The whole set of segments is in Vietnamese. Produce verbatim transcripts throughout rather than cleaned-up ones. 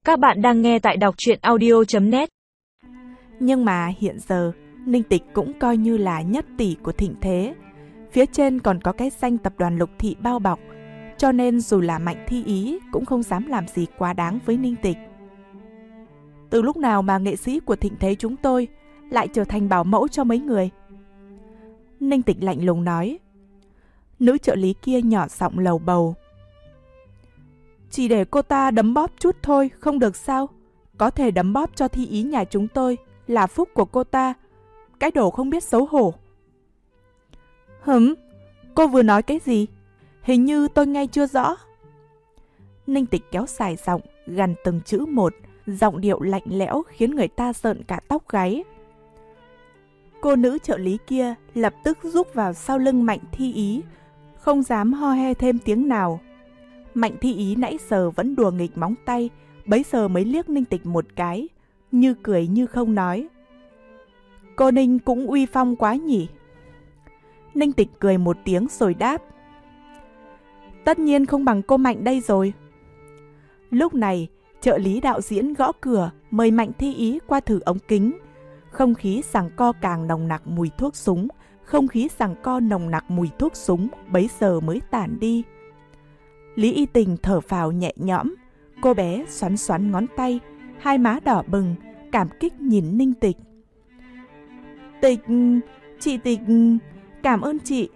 Các bạn đang nghe tại đọc truyện audio chấm net. Nhưng mà hiện giờ, Ninh Tịch cũng coi như là nhất tỷ của thịnh thế. Phía trên còn có cái danh tập đoàn Lục Thị bao bọc, cho nên dù là Mạnh Thi Ý cũng không dám làm gì quá đáng với Ninh Tịch. Từ lúc nào mà nghệ sĩ của thịnh thế chúng tôi lại trở thành bảo mẫu cho mấy người? Ninh Tịch lạnh lùng nói. Nữ trợ lý kia nhỏ giọng lầu bầu. Chỉ để cô ta đấm bóp chút thôi, không được sao? Có thể đấm bóp cho Thi Ý nhà chúng tôi là phúc của cô ta. Cái đồ không biết xấu hổ. Hửm, cô vừa nói cái gì? Hình như tôi nghe chưa rõ. Ninh Tịch kéo dài giọng, gằn từng chữ một, giọng điệu lạnh lẽo khiến người ta rợn cả tóc gáy. Cô nữ trợ lý kia lập tức rúc vào sau lưng Mạnh Thi Ý, không dám ho he thêm tiếng nào. Mạnh Thi Ý nãy giờ vẫn đùa nghịch móng tay, bấy giờ mới liếc Ninh Tịch một cái, như cười như không nói. Cô Ninh cũng uy phong quá nhỉ? Ninh Tịch cười một tiếng rồi đáp. Tất nhiên không bằng cô Mạnh đây rồi. Lúc này, trợ lý đạo diễn gõ cửa mời Mạnh Thi Ý qua thử ống kính. Không khí giằng co càng nồng nặc mùi thuốc súng, không khí giằng co nồng nặc mùi thuốc súng bấy giờ mới tản đi. Lý Y Tình thở phào nhẹ nhõm, cô bé xoắn xoắn ngón tay, hai má đỏ bừng, cảm kích nhìn Ninh Tịch. Tịch, chị Tịch, cảm ơn chị.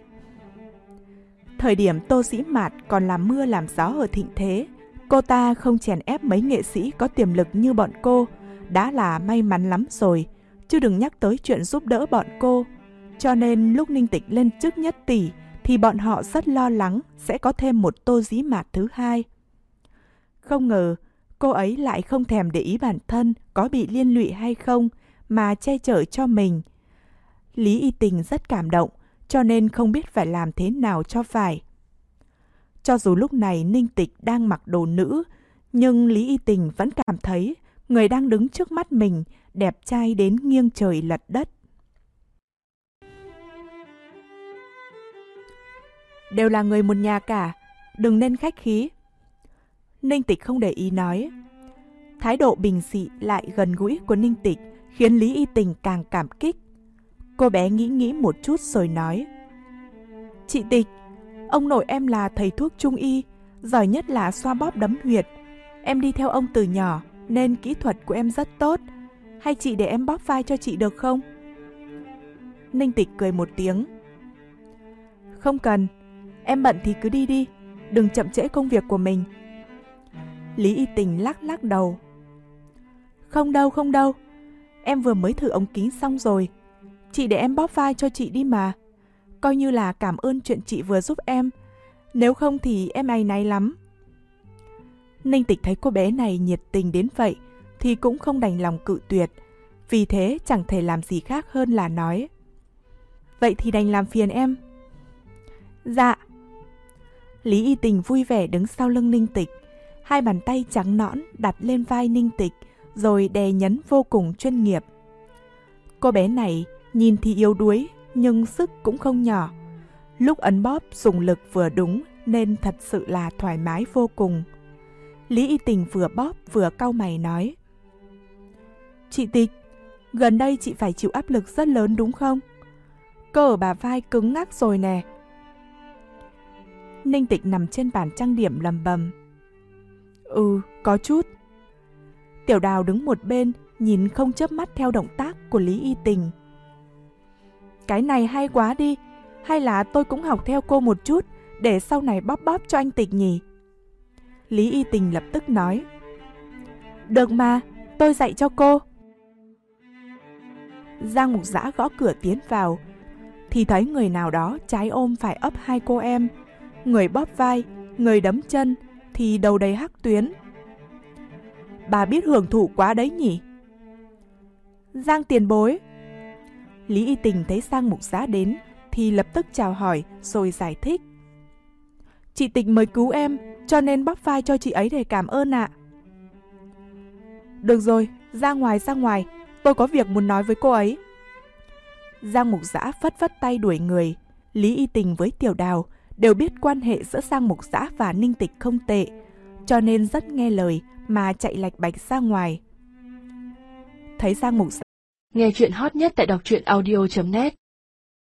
Thời điểm Tô Dĩ Mạt còn làm mưa làm gió ở thịnh thế, cô ta không chèn ép mấy nghệ sĩ có tiềm lực như bọn cô, đã là may mắn lắm rồi, chứ đừng nhắc tới chuyện giúp đỡ bọn cô. Cho nên lúc Ninh Tịch lên chức nhất tỷ, thì bọn họ rất lo lắng sẽ có thêm một Tô Dĩ Mạt thứ hai. Không ngờ, cô ấy lại không thèm để ý bản thân có bị liên lụy hay không, mà che chở cho mình. Lý Y Tình rất cảm động, cho nên không biết phải làm thế nào cho phải. Cho dù lúc này Ninh Tịch đang mặc đồ nữ, nhưng Lý Y Tình vẫn cảm thấy người đang đứng trước mắt mình đẹp trai đến nghiêng trời lật đất. Đều là người một nhà cả, đừng nên khách khí. Ninh Tịch không để ý nói. Thái độ bình dị lại gần gũi của Ninh Tịch khiến Lý Y Tình càng cảm kích. Cô bé nghĩ nghĩ một chút rồi nói. Chị Tịch, ông nội em là thầy thuốc trung y, giỏi nhất là xoa bóp đấm huyệt. Em đi theo ông từ nhỏ nên kỹ thuật của em rất tốt. Hay chị để em bóp vai cho chị được không? Ninh Tịch cười một tiếng. Không cần, em bận thì cứ đi đi, đừng chậm trễ công việc của mình. Lý Y Tình lắc lắc đầu. Không đâu, không đâu, em vừa mới thử ống kính xong rồi. Chị để em bóp vai cho chị đi mà. Coi như là cảm ơn chuyện chị vừa giúp em. Nếu không thì em áy náy lắm. Ninh Tịch thấy cô bé này nhiệt tình đến vậy thì cũng không đành lòng cự tuyệt. Vì thế chẳng thể làm gì khác hơn là nói. Vậy thì đành làm phiền em. Dạ. Lý Y Tình vui vẻ đứng sau lưng Ninh Tịch, hai bàn tay trắng nõn đặt lên vai Ninh Tịch, rồi đè nhấn vô cùng chuyên nghiệp. Cô bé này nhìn thì yếu đuối, nhưng sức cũng không nhỏ. Lúc ấn bóp dùng lực vừa đúng nên thật sự là thoải mái vô cùng. Lý Y Tình vừa bóp vừa cau mày nói. Chị Tịch, gần đây chị phải chịu áp lực rất lớn đúng không? Cơ ở bả vai cứng ngắc rồi nè. Ninh Tịch nằm trên bàn trang điểm lầm bầm. Ừ, có chút. Tiểu Đào đứng một bên, nhìn không chớp mắt theo động tác của Lý Y Tình. Cái này hay quá đi, hay là tôi cũng học theo cô một chút, để sau này bóp bóp cho anh Tịch nhỉ? Lý Y Tình lập tức nói. Được mà, tôi dạy cho cô. Giang Mục Dã gõ cửa tiến vào, thì thấy người nào đó trái ôm phải ấp hai cô em. Người bóp vai, người đấm chân, thì đầu đầy hắc tuyến. Bà biết hưởng thụ quá đấy nhỉ? Giang tiền bối. Lý Y Tình thấy Giang Mục Dã đến thì lập tức chào hỏi rồi giải thích. Chị Tịch mới cứu em, cho nên bóp vai cho chị ấy để cảm ơn ạ. Được rồi, ra ngoài ra ngoài, tôi có việc muốn nói với cô ấy. Giang Mục Dã phất phất tay đuổi người. Lý Y Tình với Tiểu Đào đều biết quan hệ giữa Giang Mục Dã và Ninh Tịch không tệ, cho nên rất nghe lời mà chạy lạch bạch ra ngoài. Thấy Giang Mục Nghe chuyện hot nhất tại đọc truyện audio chấm net